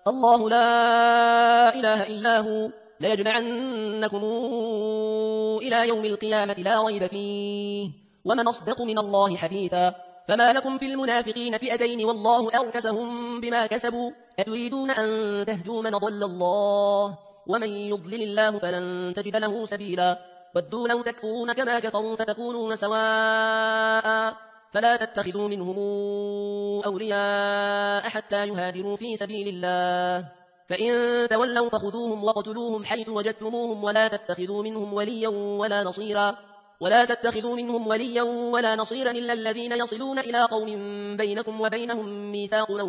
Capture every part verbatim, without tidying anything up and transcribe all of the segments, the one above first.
الله لا إله إلا هو ليجمعنكم إلى يوم القيامة لا ريب فيه ومن أصدق من الله حديثا فما لكم في المنافقين فئتين والله أركسهم بما كسبوا أتريدون أن تهدوا من ضل الله ومن يضلل الله فلن تجد له سبيلا ودوا لو تكفرون كما كفروا فتكونون سواء فلا تتخذوا منهم أولياء حتى يهاجروا في سبيل الله فإن تولوا فخذوهم وقتلوهم حيث وجدتموهم ولا تتخذوا منهم وليا ولا نصيرا ولا تتخذوا منهم وليا ولا نصيرا إلا الذين يصلون إلى قوم بينكم وبينهم ميثاق لو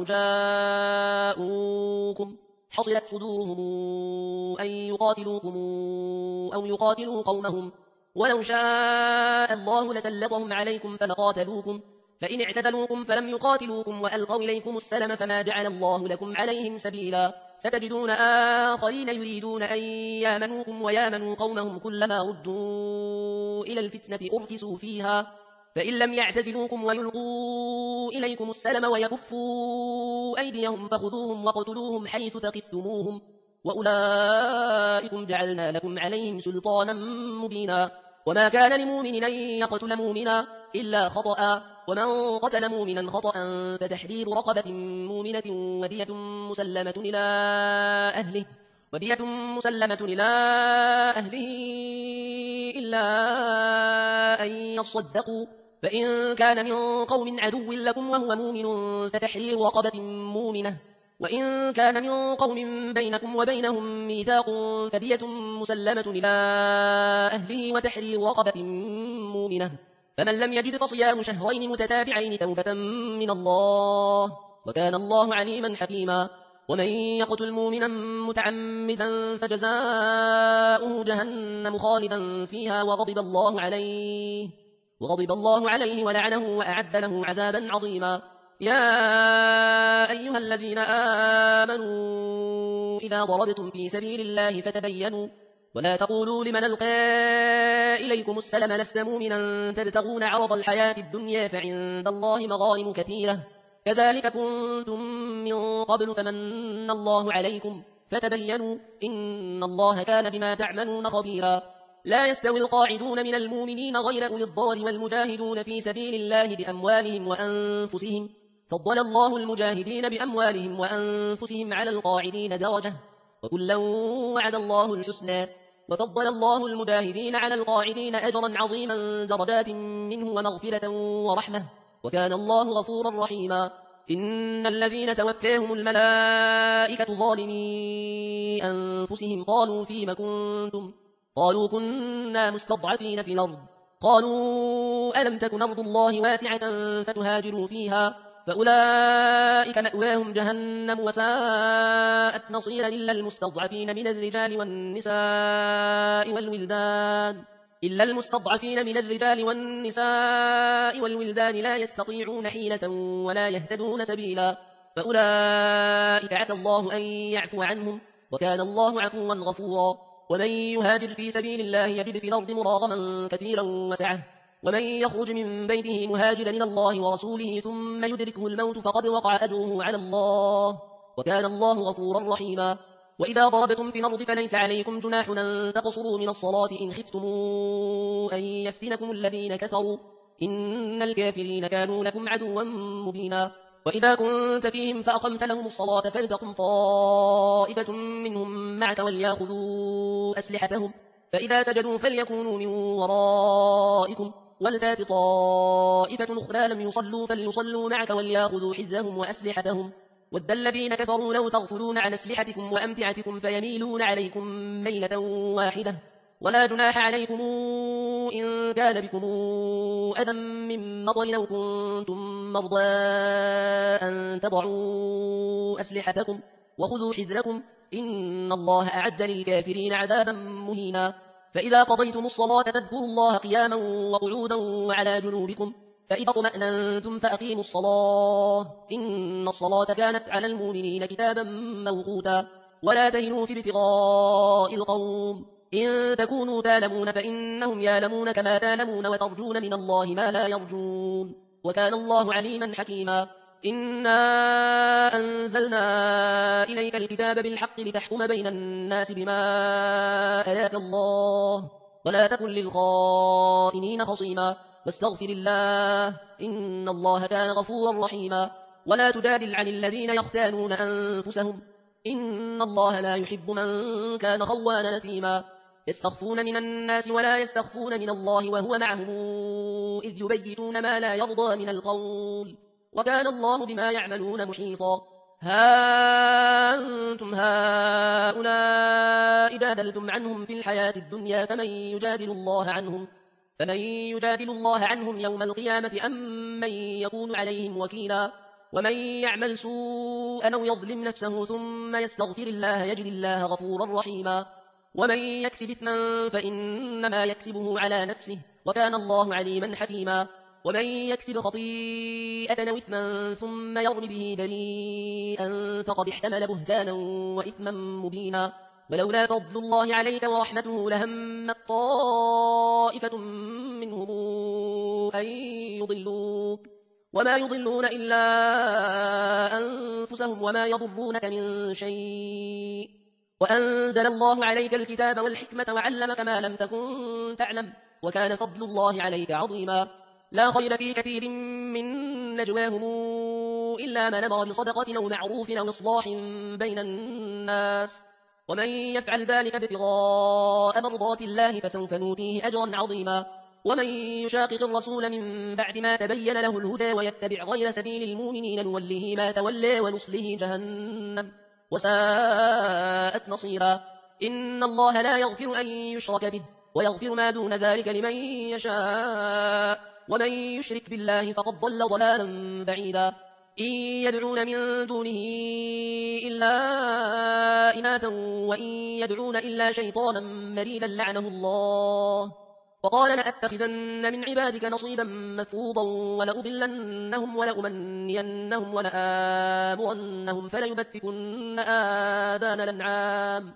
جاءوكم حصلت صدورهم أن يقاتلوكم أو يقاتلوا قومهم ولو شاء الله لسلطهم عليكم فلقاتلوكم فإن اعتزلوكم فلم يقاتلوكم وألقوا إليكم السلم فما جعل الله لكم عليهم سبيلا ستجدون آخرين يريدون أن يامنوكم ويامنوا قومهم كلما ردوا إلى الفتنة أركسوا فيها فإن لم يعتزلوكم ويلقوا إليكم السلم ويكفوا أيديهم فخذوهم وقتلوهم حيث ثقفتموهم وأولئكم جعلنا لكم عليهم سلطانا مبينا وما كان لمؤمن أن يقتل مؤمنا إلا خطأ ومن قتل مؤمنا خطأ فتحرير رقبة مؤمنة ودية مسلمة إلى أهله ودية مسلمة إلى أهله إلا أن يصدقوا فإن كان من قوم عدو لكم وهو مؤمن فتحرير رقبة مؤمنة وإن كان من قوم بينكم وبينهم ميثاق فدية مسلمة إلى أهله وتحرير رقبة مؤمنة فمن لم يجد فصيام شهرين متتابعين توبة من الله وكان الله عليما حكيما ومن يقتل مؤمنا متعمدا فجزاؤه جهنم خالدا فيها وغضب الله عليه وغضب الله عليه ولعنه وأعد له عذابا عظيما يا أيها الذين آمنوا إذا ضربتم في سبيل الله فتبينوا ولا تقولوا لمن ألقى إليكم السلم لست مؤمنا تبتغون عرض الحياة الدنيا فعند الله مغانم كثيرة كذلك كنتم من قبل فمن الله عليكم فتبينوا إن الله كان بما تعملون خبيرا لا يستوي القاعدون من المؤمنين غير أولي الضرر والمجاهدون في سبيل الله بأموالهم وأنفسهم فضل الله المجاهدين بأموالهم وأنفسهم على القاعدين درجة وكلا وعد الله الحسنى وفضل الله المجاهدين على القاعدين أجرا عظيما درجات منه ومغفرة ورحمة وكان الله غفورا رحيما إن الذين توفاهم الملائكة ظالمي أنفسهم قالوا فيم كنتم قالوا كنا مستضعفين في الأرض قالوا ألم تكن أرض الله واسعة فتهاجروا فيها فأولئك مأواهم جهنم وساءت نصيرا إلا المستضعفين من الرجال والنساء والولدان إلا المستضعفين من الرجال والنساء والولدان لا يستطيعون حيلة ولا يهتدون سبيلا فأولئك عسى الله أن يعفو عنهم وكان الله عفوا غفورا ومن يهاجر في سبيل الله يجد في الأرض مراغما كثيرا وسعة ومن يخرج من بيته مهاجرا إلى الله ورسوله ثم يدركه الموت فقد وقع أجره على الله وكان الله غفورا رحيما وإذا ضربتم في الأرض فليس عليكم جناح أن تقصروا من الصلاة إن خفتم أن يفتنكم الذين كفروا إن الكافرين كانوا لكم عدوا مبينا وإذا كنت فيهم فأقمت لهم الصلاة فلتقم طائفة منهم معك وليأخذوا أسلحتهم فإذا سجدوا فليكونوا من ورائكم ولتات طائفة أخرى لم يصلوا فليصلوا معك وليأخذوا حذرهم وأسلحتهم ود الذين كفروا لو تغفلون عن أسلحتكم وأمتعتكم فيميلون عليكم ميلة واحدة ولا جناح عليكم إن كان بكم أذى من مطر أو كنتم مرضى أن تضعوا أسلحتكم وخذوا حذركم إن الله أعد للكافرين عذابا مهينا فإذا قضيتم الصلاة فاذكروا الله قياما وقعودا وعلى جنوبكم فإذا اطمأننتم فأقيموا الصلاة إن الصلاة كانت على المؤمنين كتابا موقوتا ولا تهنوا في ابتغاء القوم إن تكونوا تعلمون فإنهم يعلمون كما تعلمون وترجون من الله ما لا يرجون وكان الله عليما حكيما إنا أنزلنا إليك الكتاب بالحق لتحكم بين الناس بما أراك الله ولا تكن للخائنين خصيما واستغفر الله إن الله كان غفورا رحيما ولا تجادل عن الذين يختانون أنفسهم إن الله لا يحب من كان خوانا نثيما يستخفون من الناس ولا يستخفون من الله وهو معهم إذ يبيتون ما لا يرضى من القول وكان الله بما يعملون محيطا ها أنتم هؤلاء جادلتم عنهم في الحياة الدنيا فمن يجادل الله عنهم فمن يجادل الله عنهم يوم القيامة أم من يكون عليهم وكيلا ومن يعمل سوءا أو يظلم نفسه ثم يستغفر الله يجد الله غفورا رحيما ومن يكسب إثما فإنما يكسبه على نفسه وكان الله عليما حكيما ومن يكسب خطيئة أو إثما ثم يرم به بريئا فقد احتمل بهتانا وإثما مبينا ولولا فضل الله عليك ورحمته لهمت طائفة منهم أن يضلوك وما يضلون إلا أنفسهم وما يضرونك من شيء وأنزل الله عليك الكتاب والحكمة وعلمك ما لم تكن تعلم وكان فضل الله عليك عظيما لا خير في كثير من نجواهم إلا من أمر بصدقة أو معروف أو إصلاح بين الناس ومن يفعل ذلك ابتغاء مرضات الله فسوف نؤتيه أجرا عظيما ومن يشاقق الرسول من بعد ما تبين له الهدى ويتبع غير سبيل المؤمنين نوله ما تولى ونصله جهنم وساءت مصيرا إن الله لا يغفر أن يشرك به ويغفر ما دون ذلك لمن يشاء ومن يشرك بالله فقد ضل ضلالا بعيدا إن يدعون من دونه إلا إناثا وإن يدعون إلا شيطانا مريدا لعنه الله وقال لأتخذن من عبادك نصيبا مفروضا ولأضلنهم ولأمنينهم ولآمرنهم فليبتكن آذان الأنعام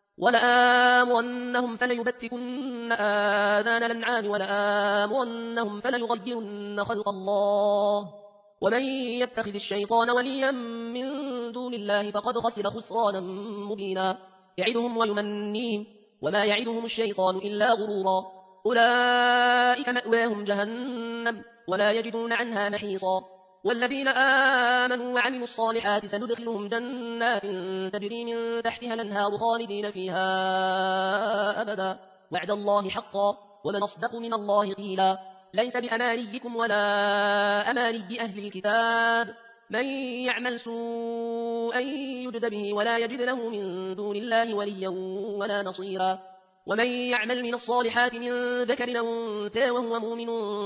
ولآمرنهم فليبتكن آذان الأنعام ولآمرنهم فليغيرن خلق الله ومن يتخذ الشيطان وليا من دون الله فقد خسر خسرانا مبينا يعدهم ويمنيهم وما يعدهم الشيطان إلا غرورا أولئك مأواهم جهنم ولا يجدون عنها محيصا والذين آمنوا وعملوا الصالحات سندخلهم جنات تجري من تحتها الأنهار خالدين فيها أبدا وعد الله حقا ومن أصدق من الله قيلا ليس بأمانيكم ولا أماني أهل الكتاب من يعمل سوءا يجز به ولا يجد له من دون الله وليا ولا نصيرا ومن يعمل من الصالحات من ذكر أو أنثى وهو مؤمن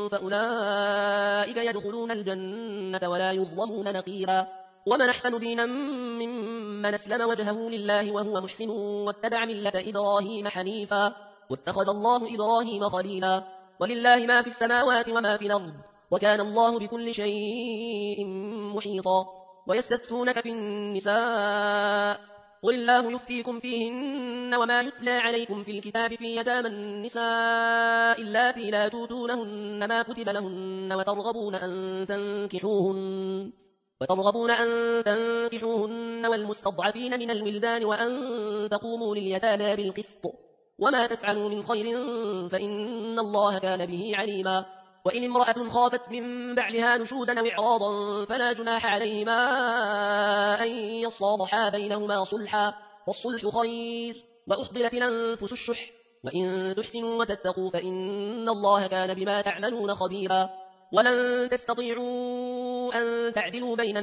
فأولئك يدخلون الجنة ولا يظلمون نقيرا ومن أحسن دينا ممن أسلم وجهه لله وهو محسن واتبع ملة إبراهيم حنيفا واتخذ الله إبراهيم خليلا ولله ما في السماوات وما في الأرض وكان الله بكل شيء محيطا ويستفتونك في النساء قل الله يفتيكم فيهن وما يتلى عليكم في الكتاب في يتامى النساء اللاتي لا توتونهن ما كتب لهن وترغبون أن تنكحوهن وترغبون أن تنكحوهن والمستضعفين من الولدان وأن تقوموا لليتامى بالقسط وما تفعلوا من خير فإن الله كان به عليما وإن امرأة خافت من بعلها نشوزا أو إعراضا فلا جناح عليهما أن يصالحا بينهما صلحا والصلح خير وأحضرت الأنفس الشح وإن تحسنوا وتتقوا فإن الله كان بما تعملون خبيرا ولن تستطيعوا أن تعدلوا بين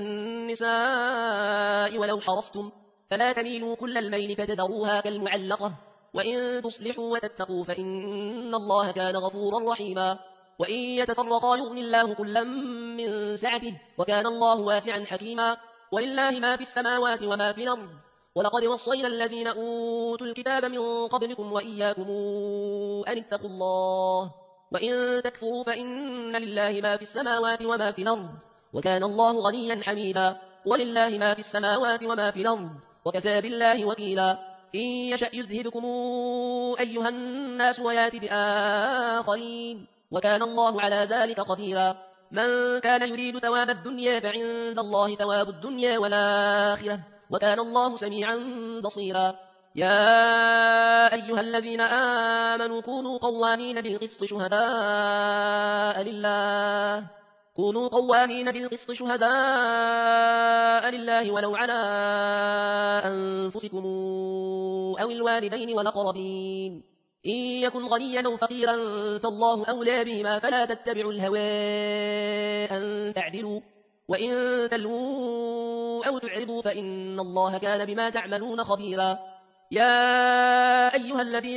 النساء ولو حرصتم فلا تميلوا كل الميل فتذروها كالمعلقة وإن تصلحوا وتتقوا فإن الله كان غفورا رحيما وإن يتفرقا يغني الله كلا من سعته وكان الله واسعا حكيما ولله ما في السماوات وما في الأرض ولقد وصينا الذين أوتوا الكتاب من قبلكم وإياكم أن اتقوا الله وإن تكفروا فإن لله ما في السماوات وما في الأرض وكان الله غنيا حميدا ولله ما في السماوات وما في الأرض وكفى بالله وكيلا إن يشأ يذهبكم أيها الناس ويات بآخرين وكان الله على ذلك قديرا من كان يريد ثواب الدنيا فعند الله ثواب الدنيا والآخرة وكان الله سميعا بصيرا. يا أيها الذين آمنوا كونوا قوامين بالقسط شهداء لله كونوا قوامين بالقسط شهداء لله ولو على أنفسكم أو الوالدين والأقربين إن يكن غنيا أو فقيرا فالله أولى بهما فلا تتبعوا الهوى أن تعدلوا وإن تلووا أو تعرضوا فإن الله كان بما تعملون خبيرا. يا أيها الذين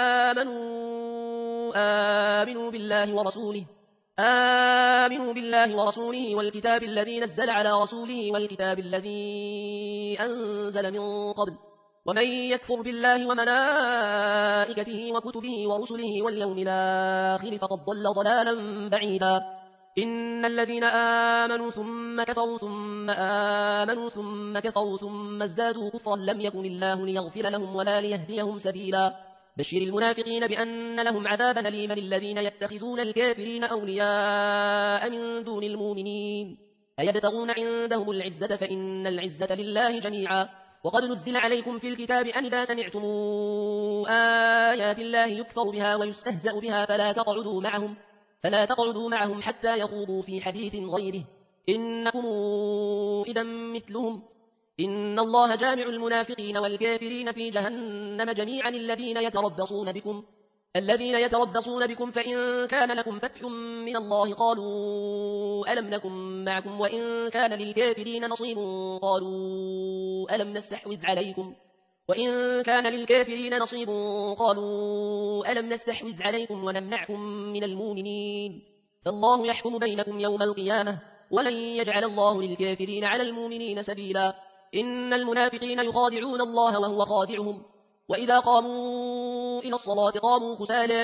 آمنوا آمنوا بالله ورسوله آمنوا بالله ورسوله والكتاب الذي نزل على رسوله والكتاب الذي أنزل من قبل ومن يكفر بالله وملائكته وكتبه ورسله واليوم الآخر فقد ضل ضلالا بعيدا. إن الذين آمنوا ثم كفروا ثم آمنوا ثم كفروا ثم ازدادوا كفرا لم يكن الله ليغفر لهم ولا ليهديهم سبيلا. بشر المنافقين بأن لهم عذابا أليما الذين يتخذون الكافرين أولياء من دون المؤمنين أيبتغون عندهم العزة فإن العزة لله جميعا. وقد نزل عليكم في الكتاب أن إذا سمعتم آيات الله يكفر بها ويستهزأ بها فلا تقعدوا معهم فلا تقعدوا معهم حتى يخوضوا في حديث غيره إنكم إذا مثلهم إن الله جامع المنافقين والكافرين في جهنم جميعا الذين يتربصون بكم الذين يتربصون بكم فإن كان لكم فتح من الله قالوا ألم نكن معكم وإن كان للكافرين نصيب قالوا ألم نستحوذ عليكم وإن كان للكافرين نصيب قالوا ألم نستحوذ عليكم ونمنعكم من المؤمنين فالله يحكم بينكم يوم القيامة ولن يجعل الله للكافرين على المؤمنين سبيلا. إن المنافقين يخادعون الله وهو خادعهم وإذا قاموا إلى الصلاة قاموا كسالى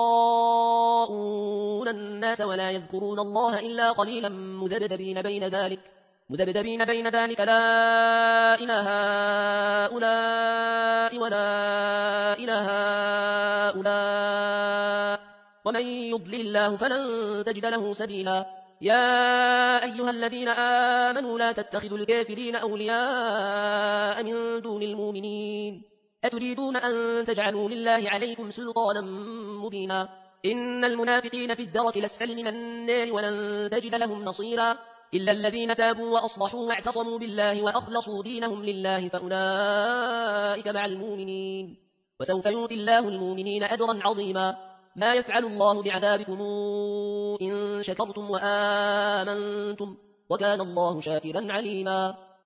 يراءون الناس ولا يذكرون الله إلا قليلا مذبذبين بين ذلك مذبذبين بين ذلك لا إله هؤلاء ولا إله هؤلاء ومن يضلل الله فلن تجد له سبيلا. يا أيها الذين آمنوا لا تتخذوا الكافرين أولياء من دون المؤمنين أتريدون أن تجعلوا لله عليكم سلطانا مبينا. إن المنافقين في الدرك الأسفل من النار ولن تجد لهم نصيرا إلا الذين تابوا وأصلحوا واعتصموا بالله وأخلصوا دينهم لله فأولئك مع المؤمنين وسوف يؤتي الله المؤمنين أجرا عظيما. ما يفعل الله بعذابكم إن شكرتم وآمنتم وكان الله شاكرا عليما.